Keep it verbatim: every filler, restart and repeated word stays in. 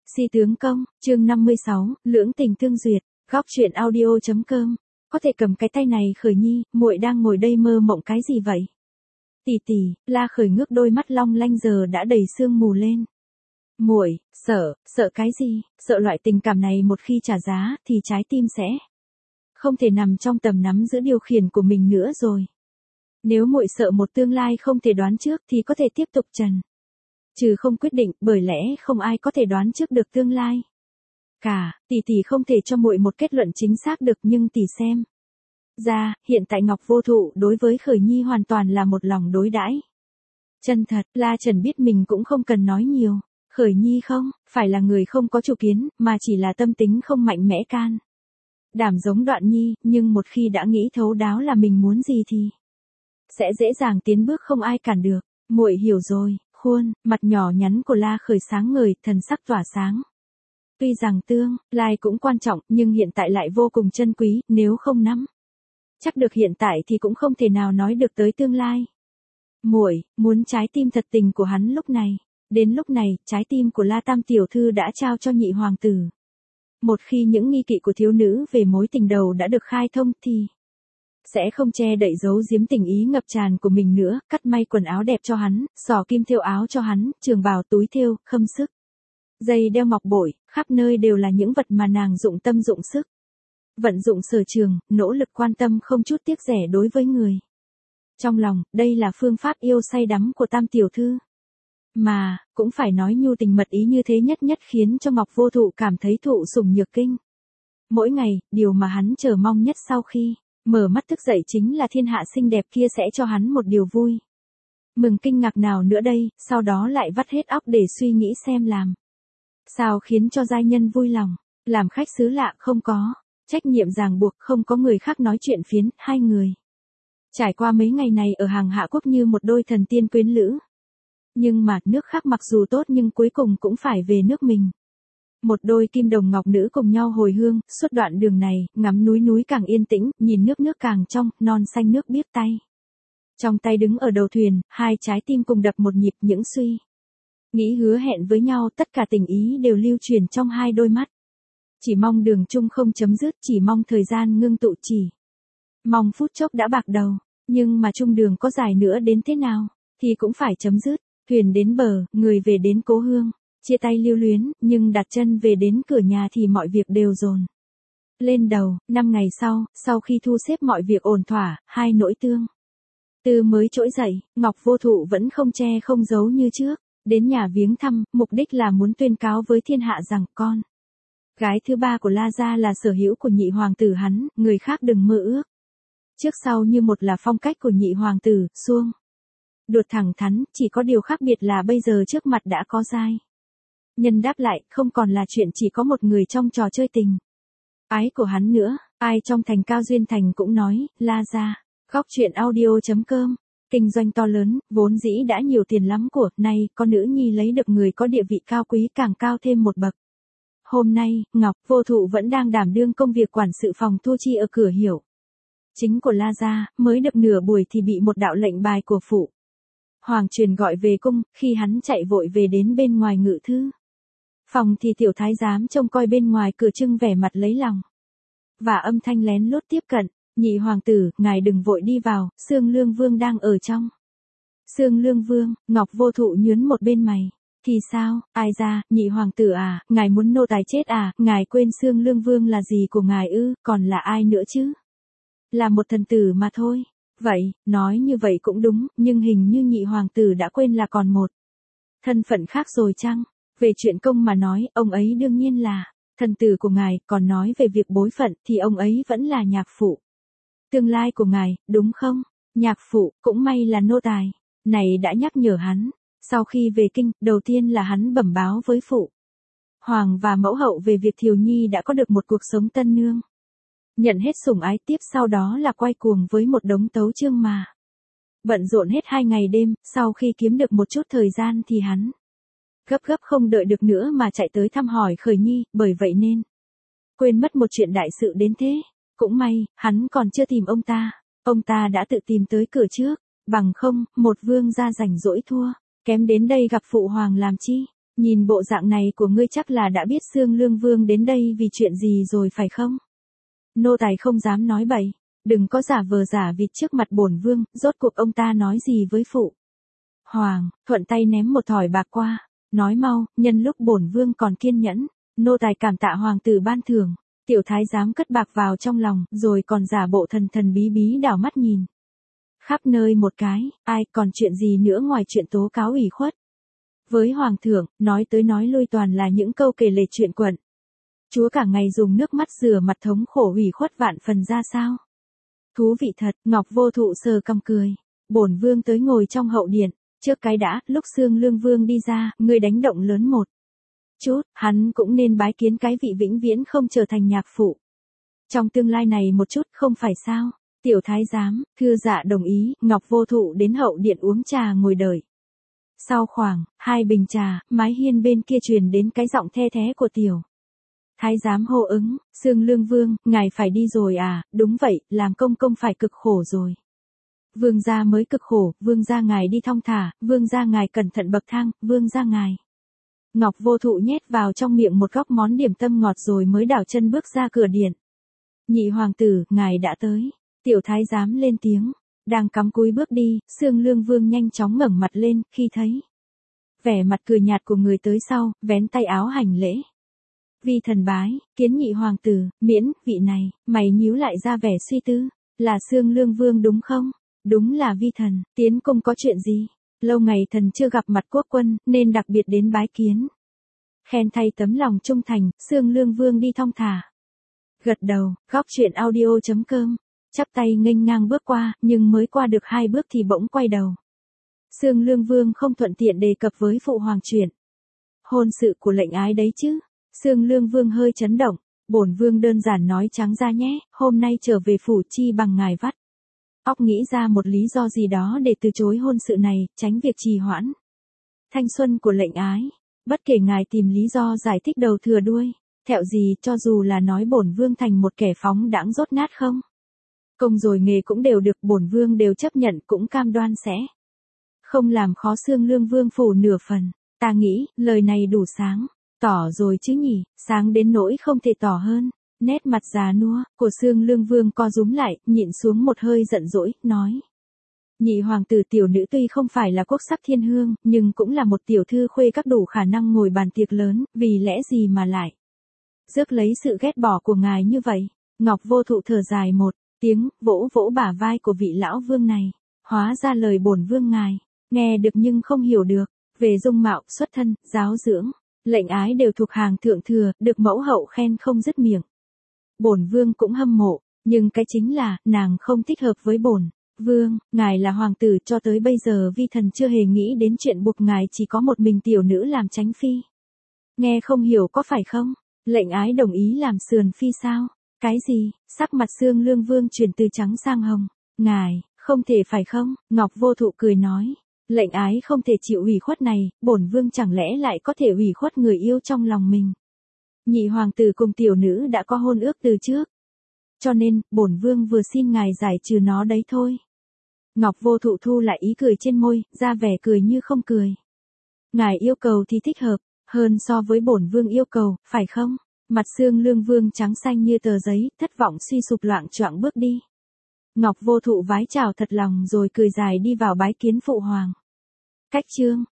Si tướng công, chương năm mươi sáu, lưỡng tình tương duyệt, góc truyện audio chấm com. Có thể cầm cái tay này Khởi Nhi, muội đang ngồi đây mơ mộng cái gì vậy? Tỷ tỷ, La Khởi ngước đôi mắt long lanh giờ đã đầy sương mù lên. Muội, sợ, sợ cái gì? Sợ loại tình cảm này một khi trả giá thì trái tim sẽ không thể nằm trong tầm nắm giữ điều khiển của mình nữa rồi. Nếu muội sợ một tương lai không thể đoán trước thì có thể tiếp tục trần trừ không quyết định, bởi lẽ không ai có thể đoán trước được tương lai. Cả, tỷ tỷ không thể cho muội một kết luận chính xác được, nhưng tỷ xem ra, hiện tại Ngọc Vô Thụ đối với Khởi Nhi hoàn toàn là một lòng đối đãi chân thật. La Trần biết mình cũng không cần nói nhiều. Khởi Nhi không phải là người không có chủ kiến, mà chỉ là tâm tính không mạnh mẽ can đảm giống Đoạn Nhi, nhưng một khi đã nghĩ thấu đáo là mình muốn gì thì sẽ dễ dàng tiến bước, không ai cản được. Muội hiểu rồi. Khuôn mặt nhỏ nhắn của La Khởi sáng ngời, thần sắc tỏa sáng. Tuy rằng tương lai cũng quan trọng, nhưng hiện tại lại vô cùng chân quý, nếu không nắm chắc được hiện tại thì cũng không thể nào nói được tới tương lai. Muội muốn trái tim thật tình của hắn lúc này. Đến lúc này, trái tim của La Tam tiểu thư đã trao cho nhị hoàng tử. Một khi những nghi kỵ của thiếu nữ về mối tình đầu đã được khai thông thì sẽ không che đậy giấu giếm tình ý ngập tràn của mình nữa, cắt may quần áo đẹp cho hắn, xỏ kim thêu áo cho hắn, trường bào túi thêu, khâm sức, dây đeo ngọc bội, khắp nơi đều là những vật mà nàng dụng tâm dụng sức, vận dụng sở trường, nỗ lực quan tâm không chút tiếc rẻ đối với người trong lòng. Đây là phương pháp yêu say đắm của Tam tiểu thư. Mà, cũng phải nói nhu tình mật ý như thế nhất nhất khiến cho Ngọc Vô Thụ cảm thấy thụ sủng nhược kinh. Mỗi ngày, điều mà hắn chờ mong nhất sau khi mở mắt thức dậy chính là thiên hạ xinh đẹp kia sẽ cho hắn một điều vui mừng kinh ngạc nào nữa đây. Sau đó lại vắt hết óc để suy nghĩ xem làm sao khiến cho giai nhân vui lòng. Làm khách xứ lạ không có trách nhiệm ràng buộc, không có người khác nói chuyện phiến, hai người trải qua mấy ngày này ở hàng Hạ Quốc như một đôi thần tiên quyến lữ. Nhưng mà, nước khác mặc dù tốt nhưng cuối cùng cũng phải về nước mình. Một đôi kim đồng ngọc nữ cùng nhau hồi hương, suốt đoạn đường này, ngắm núi núi càng yên tĩnh, nhìn nước nước càng trong, non xanh nước biếc tay. Trong tay đứng ở đầu thuyền, hai trái tim cùng đập một nhịp, những suy nghĩ hứa hẹn với nhau, tất cả tình ý đều lưu truyền trong hai đôi mắt. Chỉ mong đường chung không chấm dứt, chỉ mong thời gian ngưng tụ, chỉ mong phút chốc đã bạc đầu. Nhưng mà chung đường có dài nữa đến thế nào thì cũng phải chấm dứt. Thuyền đến bờ, người về đến cố hương. Chia tay lưu luyến, nhưng đặt chân về đến cửa nhà thì mọi việc đều dồn lên đầu. Năm ngày sau, sau khi thu xếp mọi việc ổn thỏa, hai nỗi tương tư mới trỗi dậy. Ngọc Vô Thụ vẫn không che không giấu như trước. Đến nhà viếng thăm, mục đích là muốn tuyên cáo với thiên hạ rằng con gái thứ ba của La gia là sở hữu của nhị hoàng tử hắn, người khác đừng mơ ước. Trước sau như một là phong cách của nhị hoàng tử, suông đuột thẳng thắn, chỉ có điều khác biệt là bây giờ trước mặt đã có giai nhân đáp lại, không còn là chuyện chỉ có một người trong trò chơi tình ái của hắn nữa. Ai trong thành Cao Duyên Thành cũng nói, La gia, góc truyện audio chấm com, kinh doanh to lớn, vốn dĩ đã nhiều tiền lắm của, nay, con nữ nhi lấy được người có địa vị cao quý càng cao thêm một bậc. Hôm nay, Ngọc Vô Thụ vẫn đang đảm đương công việc quản sự phòng thu chi ở cửa hiểu chính của La gia, mới được nửa buổi thì bị một đạo lệnh bài của phụ hoàng truyền gọi về cung. Khi hắn chạy vội về đến bên ngoài ngự thư phòng thì tiểu thái giám trông coi bên ngoài cửa trưng vẻ mặt lấy lòng và âm thanh lén lút tiếp cận. Nhị hoàng tử, ngài đừng vội đi vào, Xương Lương Vương đang ở trong. Xương Lương Vương, Ngọc Vô Thụ nhướng một bên mày. Thì sao, ai ra, nhị hoàng tử à, ngài muốn nô tài chết à, ngài quên Xương Lương Vương là gì của ngài ư, còn là ai nữa chứ? Là một thần tử mà thôi. Vậy, nói như vậy cũng đúng, nhưng hình như nhị hoàng tử đã quên là còn một thân phận khác rồi chăng? Về chuyện công mà nói, ông ấy đương nhiên là thần tử của ngài, còn nói về việc bối phận thì ông ấy vẫn là nhạc phụ tương lai của ngài, đúng không? Nhạc phụ, cũng may là nô tài này đã nhắc nhở hắn. Sau khi về kinh, đầu tiên là hắn bẩm báo với phụ hoàng và mẫu hậu về việc Thiều Nhi đã có được một cuộc sống tân nương, nhận hết sủng ái. Tiếp sau đó là quay cuồng với một đống tấu chương mà bận rộn hết hai ngày đêm. Sau khi kiếm được một chút thời gian thì hắn gấp gấp không đợi được nữa mà chạy tới thăm hỏi Khởi Nhi, bởi vậy nên quên mất một chuyện đại sự đến thế. Cũng may, hắn còn chưa tìm ông ta, ông ta đã tự tìm tới cửa trước, bằng không, một vương gia rảnh rỗi thua kém đến đây gặp phụ hoàng làm chi. Nhìn bộ dạng này của ngươi chắc là đã biết Xương Lương Vương đến đây vì chuyện gì rồi phải không? Nô tài không dám nói bậy, đừng có giả vờ giả vịt trước mặt bổn vương, rốt cuộc ông ta nói gì với phụ. Hoàng, thuận tay ném một thỏi bạc qua, nói mau, nhân lúc bổn vương còn kiên nhẫn, nô tài cảm tạ hoàng tử ban thưởng. Tiểu thái giám cất bạc vào trong lòng, rồi còn giả bộ thần thần bí bí đảo mắt nhìn khắp nơi một cái, ai còn chuyện gì nữa ngoài chuyện tố cáo ủy khuất. Với hoàng thượng, nói tới nói lui toàn là những câu kể lể chuyện quận. Chúa cả ngày dùng nước mắt rửa mặt thống khổ ủy khuất vạn phần ra sao. Thú vị thật, Ngọc Vô Thụ sờ cằm cười. Bổn vương tới ngồi trong hậu điện, trước cái đã, lúc Xương Lương Vương đi ra, ngươi đánh động lớn một chút, hắn cũng nên bái kiến cái vị vĩnh viễn không trở thành nhạc phụ. Trong tương lai này một chút không phải sao? Tiểu thái giám, thưa dạ đồng ý, Ngọc Vô Thụ đến hậu điện uống trà ngồi đợi. Sau khoảng hai bình trà, mái hiên bên kia truyền đến cái giọng the thé của tiểu thái giám hô ứng, Xương Lương Vương, ngài phải đi rồi à? Đúng vậy, làm công công phải cực khổ rồi. Vương gia mới cực khổ, vương gia ngài đi thong thả, vương gia ngài cẩn thận bậc thang, vương gia ngài. Ngọc Vô Thụ nhét vào trong miệng một góc món điểm tâm ngọt rồi mới đảo chân bước ra cửa điện. Nhị hoàng tử, ngài đã tới. Tiểu thái giám lên tiếng. Đang cắm cúi bước đi, Xương Lương Vương nhanh chóng ngẩng mặt lên, khi thấy vẻ mặt cười nhạt của người tới sau, vén tay áo hành lễ. Vi thần bái, kiến nhị hoàng tử, miễn, vị này, mày nhíu lại ra vẻ suy tư. Là Xương Lương Vương đúng không? Đúng là vi thần, tiến cung có chuyện gì? Lâu ngày thần chưa gặp mặt quốc quân, nên đặc biệt đến bái kiến. Khen thay tấm lòng trung thành, Xương Lương Vương đi thong thả. Gật đầu, góc chuyện audio chấm com. Chắp tay nghênh ngang bước qua, nhưng mới qua được hai bước thì bỗng quay đầu. Xương Lương Vương không thuận tiện đề cập với phụ hoàng chuyện hôn sự của lệnh ái đấy chứ. Xương Lương Vương hơi chấn động. Bổn vương đơn giản nói trắng ra nhé, hôm nay trở về phủ chi bằng ngài vắt óc nghĩ ra một lý do gì đó để từ chối hôn sự này, tránh việc trì hoãn thanh xuân của lệnh ái. Bất kể ngài tìm lý do giải thích đầu thừa đuôi, thẹo gì, cho dù là nói bổn vương thành một kẻ phóng đãng dốt nát không. Công rồi nghề cũng đều được, bổn vương đều chấp nhận, cũng cam đoan sẽ không làm khó Xương Lương Vương phủ nửa phần. Ta nghĩ, lời này đủ sáng. Tỏ rồi chứ nhỉ, sáng đến nỗi không thể tỏ hơn. Nét mặt già nua của Xương Lương Vương co rúm lại, nhịn xuống một hơi giận dỗi, nói. Nhị hoàng tử tiểu nữ tuy không phải là quốc sắc thiên hương, nhưng cũng là một tiểu thư khuê các đủ khả năng ngồi bàn tiệc lớn, vì lẽ gì mà lại rước lấy sự ghét bỏ của ngài như vậy. Ngọc Vô Thụ thở dài một tiếng, vỗ vỗ bả vai của vị lão vương này. Hóa ra lời bổn vương ngài nghe được nhưng không hiểu được. Về dung mạo, xuất thân, giáo dưỡng, lệnh ái đều thuộc hàng thượng thừa, được mẫu hậu khen không dứt miệng. Bổn vương cũng hâm mộ, nhưng cái chính là, nàng không thích hợp với bổn vương. Ngài là hoàng tử, cho tới bây giờ vi thần chưa hề nghĩ đến chuyện buộc ngài chỉ có một mình tiểu nữ làm chánh phi. Nghe không hiểu có phải không? Lệnh ái đồng ý làm sườn phi sao? Cái gì? Sắc mặt Xương Lương Vương chuyển từ trắng sang hồng. Ngài, không thể phải không? Ngọc Vô Thụ cười nói. Lệnh ái không thể chịu ủy khuất này, bổn vương chẳng lẽ lại có thể ủy khuất người yêu trong lòng mình. Nhị hoàng tử cùng tiểu nữ đã có hôn ước từ trước. Cho nên, bổn vương vừa xin ngài giải trừ nó đấy thôi. Ngọc Vô Thụ thu lại ý cười trên môi, ra vẻ cười như không cười. Ngài yêu cầu thì thích hợp, hơn so với bổn vương yêu cầu, phải không? Mặt Xương Lương Vương trắng xanh như tờ giấy, thất vọng suy sụp loạng choạng bước đi. Ngọc Vô Thụ vái chào thật lòng rồi cười dài đi vào bái kiến phụ hoàng. Cách chương